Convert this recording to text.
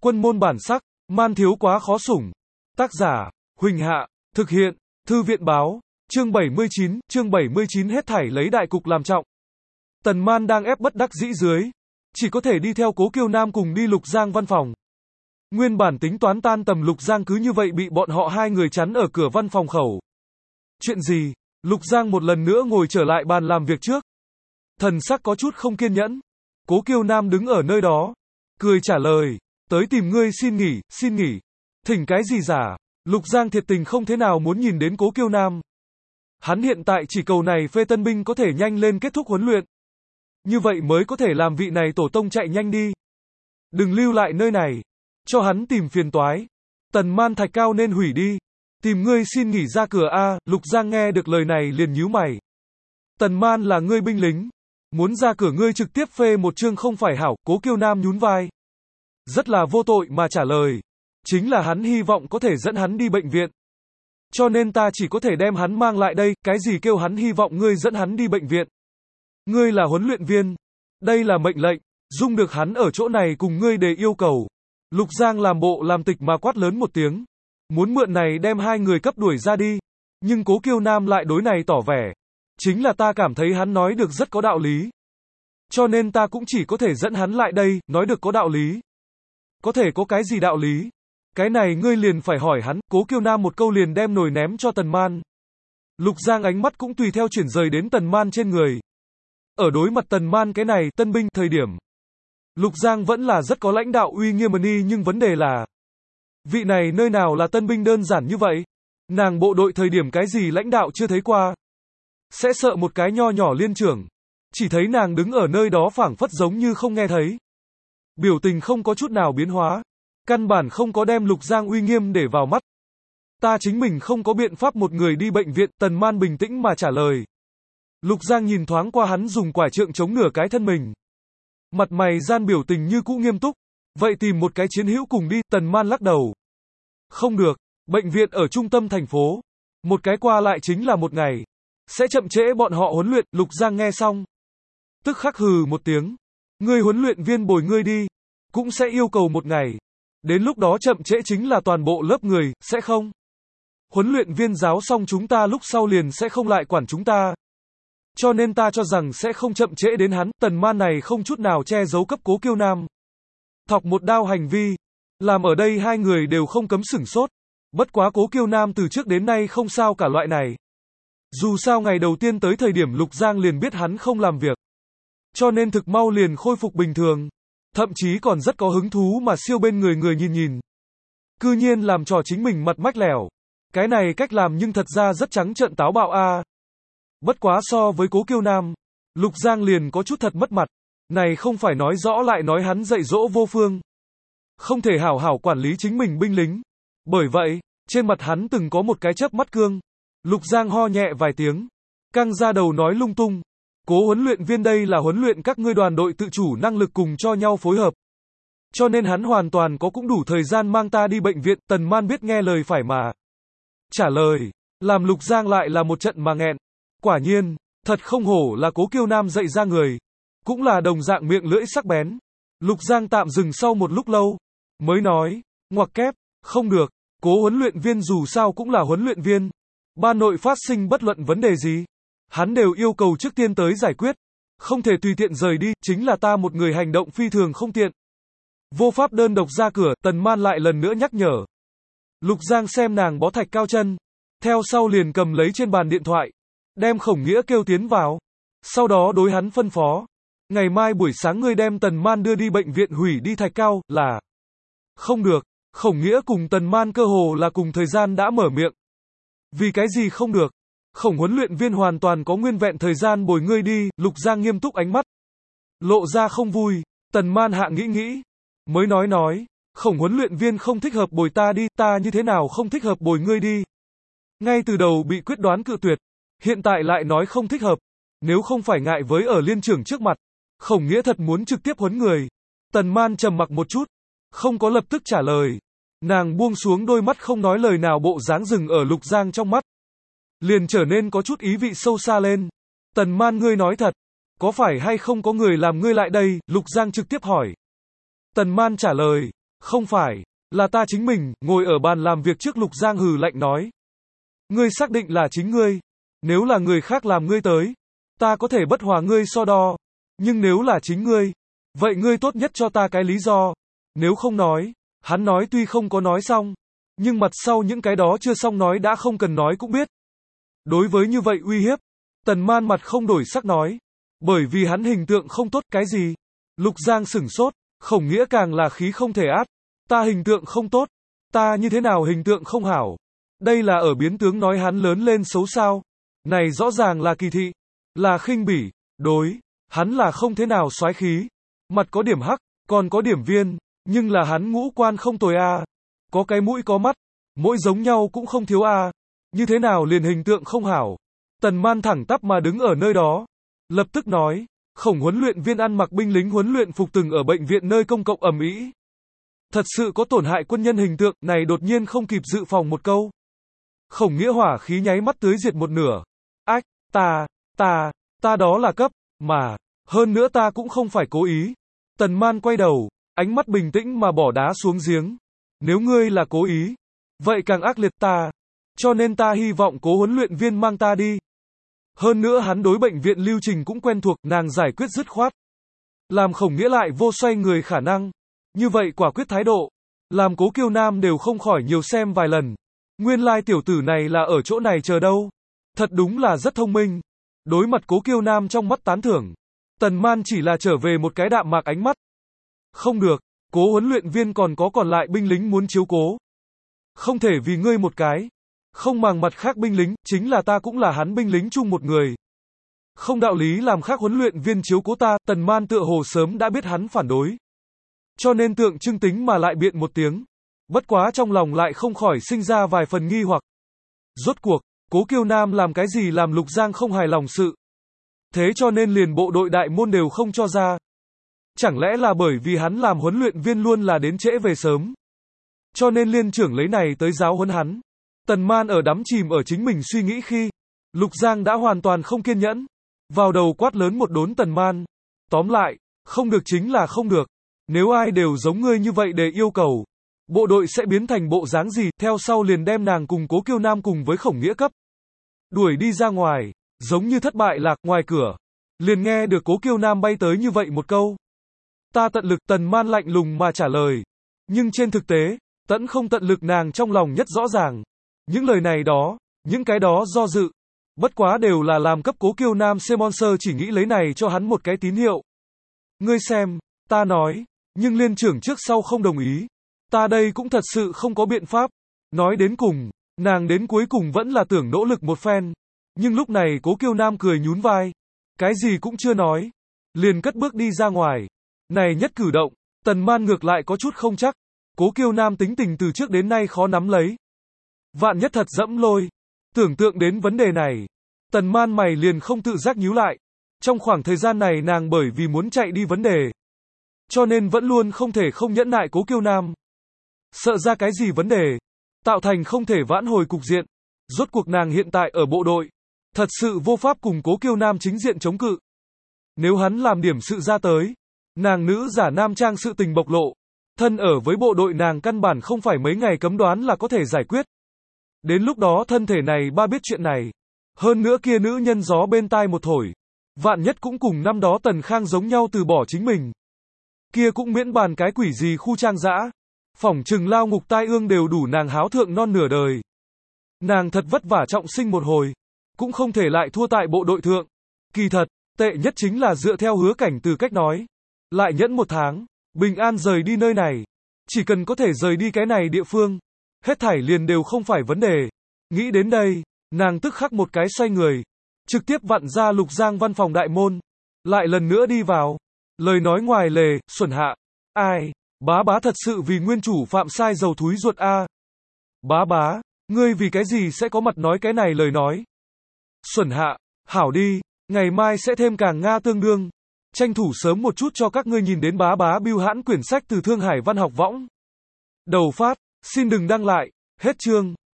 Quân môn bản sắc, man thiếu quá khó sủng. Tác giả, Huỳnh Hạ, thực hiện, Thư viện báo, chương 79 hết thảy lấy đại cục làm trọng. Tần Man đang ép bất đắc dĩ dưới, chỉ có thể đi theo Cố Kiêu Nam cùng đi Lục Giang văn phòng. Nguyên bản tính toán tan tầm Lục Giang cứ như vậy bị bọn họ hai người chắn ở cửa văn phòng khẩu. Chuyện gì? Lục Giang một lần nữa ngồi trở lại bàn làm việc trước. Thần sắc có chút không kiên nhẫn. Cố Kiêu Nam đứng ở nơi đó, cười trả lời, tới tìm ngươi xin nghỉ. Thỉnh cái gì giả? Lục Giang thiệt tình không thế nào muốn nhìn đến Cố Kiêu Nam. Hắn hiện tại chỉ cầu này phê tân binh có thể nhanh lên kết thúc huấn luyện. Như vậy mới có thể làm vị này tổ tông chạy nhanh đi. Đừng lưu lại nơi này. Cho hắn tìm phiền toái. Tần Man thạch cao nên hủy đi. Tìm ngươi xin nghỉ ra cửa a. Lục Giang nghe được lời này liền nhíu mày. Tần Man là ngươi binh lính. Muốn ra cửa ngươi trực tiếp phê một chương không phải hảo. Cố Kiêu Nam nhún vai. Rất là vô tội mà trả lời. Chính là hắn hy vọng có thể dẫn hắn đi bệnh viện. Cho nên ta chỉ có thể đem hắn mang lại đây. Cái gì kêu hắn hy vọng ngươi dẫn hắn đi bệnh viện? Ngươi là huấn luyện viên. Đây là mệnh lệnh. Dung được hắn ở chỗ này cùng ngươi để yêu cầu. Lục Giang làm bộ làm tịch mà quát lớn một tiếng. Muốn mượn này đem hai người cấp đuổi ra đi. Nhưng Cố Kiêu Nam lại đối này tỏ vẻ. Chính là ta cảm thấy hắn nói được rất có đạo lý. Cho nên ta cũng chỉ có thể dẫn hắn lại đây, nói được có đạo lý. Có thể có cái gì đạo lý? Cái này ngươi liền phải hỏi hắn. Cố Kiêu Nam một câu liền đem nồi ném cho Tần Man. Lục Giang ánh mắt cũng tùy theo chuyển rời đến Tần Man trên người. Ở đối mặt Tần Man cái này tân binh thời điểm, Lục Giang vẫn là rất có lãnh đạo uy nghiêm nhưng vấn đề là vị này nơi nào là tân binh đơn giản như vậy? Nàng bộ đội thời điểm cái gì lãnh đạo chưa thấy qua? Sẽ sợ một cái nho nhỏ liên trưởng. Chỉ thấy nàng đứng ở nơi đó phảng phất giống như không nghe thấy. Biểu tình không có chút nào biến hóa. Căn bản không có đem Lục Giang uy nghiêm để vào mắt. Ta chính mình không có biện pháp một người đi bệnh viện, Tần Man bình tĩnh mà trả lời. Lục Giang nhìn thoáng qua hắn dùng quả trượng chống nửa cái thân mình. Mặt mày gian biểu tình như cũ nghiêm túc. Vậy tìm một cái chiến hữu cùng đi, Tần Man lắc đầu. Không được, bệnh viện ở trung tâm thành phố. Một cái qua lại chính là một ngày. Sẽ chậm trễ bọn họ huấn luyện, Lục Giang nghe xong. Tức khắc hừ một tiếng. Ngươi huấn luyện viên bồi ngươi đi. Cũng sẽ yêu cầu một ngày. Đến lúc đó chậm trễ chính là toàn bộ lớp người, sẽ không? Huấn luyện viên giáo xong chúng ta lúc sau liền sẽ không lại quản chúng ta. Cho nên ta cho rằng sẽ không chậm trễ đến hắn. Tần Man này không chút nào che giấu cấp Cố Kiêu Nam. Thọc một đao hành vi. Làm ở đây hai người đều không cấm sửng sốt. Bất quá Cố Kiêu Nam từ trước đến nay không sao cả loại này. Dù sao ngày đầu tiên tới thời điểm Lục Giang liền biết hắn không làm việc. Cho nên thực mau liền khôi phục bình thường. Thậm chí còn rất có hứng thú mà siêu bên người nhìn. Cư nhiên làm trò chính mình mặt mách lẻo. Cái này cách làm nhưng thật ra rất trắng trợn táo bạo a. Bất quá so với Cố Kiêu Nam, Lục Giang liền có chút thật mất mặt. Này không phải nói rõ lại nói hắn dạy dỗ vô phương. Không thể hảo hảo quản lý chính mình binh lính. Bởi vậy, trên mặt hắn từng có một cái chớp mắt cương. Lục Giang ho nhẹ vài tiếng. Căng ra đầu nói lung tung. Cố huấn luyện viên đây là huấn luyện các ngươi đoàn đội tự chủ năng lực cùng cho nhau phối hợp. Cho nên hắn hoàn toàn có cũng đủ thời gian mang ta đi bệnh viện. Tần Man biết nghe lời phải mà trả lời. Làm Lục Giang lại là một trận mà nghẹn. Quả nhiên, thật không hổ là Cố Kiêu Nam dạy ra người. Cũng là đồng dạng miệng lưỡi sắc bén. Lục Giang tạm dừng sau một lúc lâu. Mới nói, ngoặc kép, không được. Cố huấn luyện viên dù sao cũng là huấn luyện viên. Ban nội phát sinh bất luận vấn đề gì. Hắn đều yêu cầu trước tiên tới giải quyết. Không thể tùy tiện rời đi, chính là ta một người hành động phi thường không tiện. Vô pháp đơn độc ra cửa, Tần Man lại lần nữa nhắc nhở. Lục Giang xem nàng bó thạch cao chân. Theo sau liền cầm lấy trên bàn điện thoại. Đem Khổng Nghĩa kêu tiến vào. Sau đó đối hắn phân phó. Ngày mai buổi sáng ngươi đem Tần Man đưa đi bệnh viện hủy đi thạch cao, là. Không được. Khổng Nghĩa cùng Tần Man cơ hồ là cùng thời gian đã mở miệng. Vì cái gì không được? Khổng huấn luyện viên hoàn toàn có nguyên vẹn thời gian bồi ngươi đi. Lục Giang nghiêm túc ánh mắt. Lộ ra không vui. Tần Man hạ nghĩ. Mới nói. Khổng huấn luyện viên không thích hợp bồi ta đi. Ta như thế nào không thích hợp bồi ngươi đi? Ngay từ đầu bị quyết đoán cự tuyệt. Hiện tại lại nói không thích hợp. Nếu không phải ngại với ở liên trưởng trước mặt. Khổng Nghĩa thật muốn trực tiếp huấn người. Tần Man trầm mặc một chút. Không có lập tức trả lời. Nàng buông xuống đôi mắt không nói lời nào bộ dáng dừng ở Lục Giang trong mắt. Liền trở nên có chút ý vị sâu xa lên. Tần Man ngươi nói thật. Có phải hay không có người làm ngươi lại đây? Lục Giang trực tiếp hỏi. Tần Man trả lời. Không phải, là ta chính mình, ngồi ở bàn làm việc trước Lục Giang hừ lạnh nói. Ngươi xác định là chính ngươi. Nếu là người khác làm ngươi tới, ta có thể bất hòa ngươi so đo. Nhưng nếu là chính ngươi, vậy ngươi tốt nhất cho ta cái lý do. Nếu không nói, hắn nói tuy không có nói xong, nhưng mặt sau những cái đó chưa xong nói đã không cần nói cũng biết. Đối với như vậy uy hiếp, Tần Man mặt không đổi sắc nói. Bởi vì hắn hình tượng không tốt cái gì? Lục Giang sửng sốt, Khổng Nghĩa càng là khí không thể át. Ta hình tượng không tốt, ta như thế nào hình tượng không hảo? Đây là ở biến tướng nói hắn lớn lên xấu sao? Này rõ ràng là kỳ thị, là khinh bỉ, đối, hắn là không thế nào soái khí. Mặt có điểm hắc, còn có điểm viên, nhưng là hắn ngũ quan không tồi a. Có cái mũi có mắt, mỗi giống nhau cũng không thiếu a. Như thế nào liền hình tượng không hảo? Tần Man thẳng tắp mà đứng ở nơi đó, lập tức nói, Khổng huấn luyện viên ăn mặc binh lính huấn luyện phục từng ở bệnh viện nơi công cộng ầm ĩ. Thật sự có tổn hại quân nhân hình tượng, này đột nhiên không kịp dự phòng một câu. Khổng Nghĩa hỏa khí nháy mắt tưới diệt một nửa. Ách, ta đó là cấp, mà, hơn nữa ta cũng không phải cố ý. Tần Man quay đầu, ánh mắt bình tĩnh mà bỏ đá xuống giếng. Nếu ngươi là cố ý, vậy càng ác liệt ta. Cho nên ta hy vọng cố huấn luyện viên mang ta đi. Hơn nữa hắn đối bệnh viện lưu trình cũng quen thuộc, nàng giải quyết dứt khoát. Làm Khổng Nghĩa lại vô xoay người khả năng. Như vậy quả quyết thái độ, làm Cố Kiêu Nam đều không khỏi nhiều xem vài lần. Nguyên lai tiểu tử này là ở chỗ này chờ đâu. Thật đúng là rất thông minh. Đối mặt Cố Kiêu Nam trong mắt tán thưởng, Tần Man chỉ là trở về một cái đạm mạc ánh mắt. Không được, Cố huấn luyện viên còn có còn lại binh lính muốn chiếu cố. Không thể vì ngươi một cái. Không màng mặt khác binh lính, chính là ta cũng là hắn binh lính chung một người. Không đạo lý làm khác huấn luyện viên chiếu cố ta, Tần Man tựa hồ sớm đã biết hắn phản đối. Cho nên tượng trưng tính mà lại biện một tiếng. Bất quá trong lòng lại không khỏi sinh ra vài phần nghi hoặc. Rốt cuộc, Cố Kiêu Nam làm cái gì làm Lục Giang không hài lòng sự. Thế cho nên liền bộ đội đại môn đều không cho ra. Chẳng lẽ là bởi vì hắn làm huấn luyện viên luôn là đến trễ về sớm. Cho nên liên trưởng lấy này tới giáo huấn hắn. Tần Man ở đắm chìm ở chính mình suy nghĩ khi, Lục Giang đã hoàn toàn không kiên nhẫn. Vào đầu quát lớn một đốn Tần Man. Tóm lại, không được chính là không được. Nếu ai đều giống ngươi như vậy để yêu cầu, bộ đội sẽ biến thành bộ dáng gì, theo sau liền đem nàng cùng Cố Kiêu Nam cùng với Khổng Nghĩa cấp. Đuổi đi ra ngoài, giống như thất bại lạc ngoài cửa. Liền nghe được Cố Kiêu Nam bay tới như vậy một câu. Ta tận lực, Tần Man lạnh lùng mà trả lời. Nhưng trên thực tế, tẫn không tận lực nàng trong lòng nhất rõ ràng. Những lời này đó, những cái đó do dự. Bất quá đều là làm cấp Cố Kiêu Nam Semonser chỉ nghĩ lấy này cho hắn một cái tín hiệu. Ngươi xem, ta nói, nhưng liên trưởng trước sau không đồng ý. Ta đây cũng thật sự không có biện pháp. Nói đến cùng, nàng đến cuối cùng vẫn là tưởng nỗ lực một phen. Nhưng lúc này Cố Kiêu Nam cười nhún vai. Cái gì cũng chưa nói. Liền cất bước đi ra ngoài. Này nhất cử động, Tần Man ngược lại có chút không chắc. Cố Kiêu Nam tính tình từ trước đến nay khó nắm lấy. Vạn nhất thật dẫm lôi. Tưởng tượng đến vấn đề này, Tần Man mày liền không tự giác nhíu lại. Trong khoảng thời gian này nàng bởi vì muốn chạy đi vấn đề, cho nên vẫn luôn không thể không nhẫn nại Cố Kiêu Nam. Sợ ra cái gì vấn đề, tạo thành không thể vãn hồi cục diện. Rốt cuộc nàng hiện tại ở bộ đội, thật sự vô pháp cùng Cố Kiêu Nam chính diện chống cự. Nếu hắn làm điểm sự ra tới, nàng nữ giả nam trang sự tình bộc lộ, thân ở với bộ đội nàng căn bản không phải mấy ngày cấm đoán là có thể giải quyết. Đến lúc đó thân thể này ba biết chuyện này. Hơn nữa kia nữ nhân gió bên tai một thổi. Vạn nhất cũng cùng năm đó Tần Khang giống nhau từ bỏ chính mình. Kia cũng miễn bàn cái quỷ gì khu trang dã. Phỏng chừng lao ngục tai ương đều đủ nàng háo thượng non nửa đời. Nàng thật vất vả trọng sinh một hồi. Cũng không thể lại thua tại bộ đội thượng. Kỳ thật, tệ nhất chính là dựa theo Hứa Cảnh từ cách nói. Lại nhẫn một tháng, bình an rời đi nơi này. Chỉ cần có thể rời đi cái này địa phương. Hết thảy liền đều không phải vấn đề. Nghĩ đến đây, nàng tức khắc một cái xoay người. Trực tiếp vặn ra Lục Giang văn phòng đại môn. Lại lần nữa đi vào. Lời nói ngoài lề, xuẩn hạ. Ai, bá bá thật sự vì nguyên chủ phạm sai dầu thúi ruột a. Bá bá, ngươi vì cái gì sẽ có mặt nói cái này lời nói. Xuẩn hạ, hảo đi, ngày mai sẽ thêm càng Nga tương đương. Tranh thủ sớm một chút cho các ngươi nhìn đến bá bá bưu hãn quyển sách từ Thương Hải Văn học võng. Đầu phát, xin đừng đăng lại, hết chương.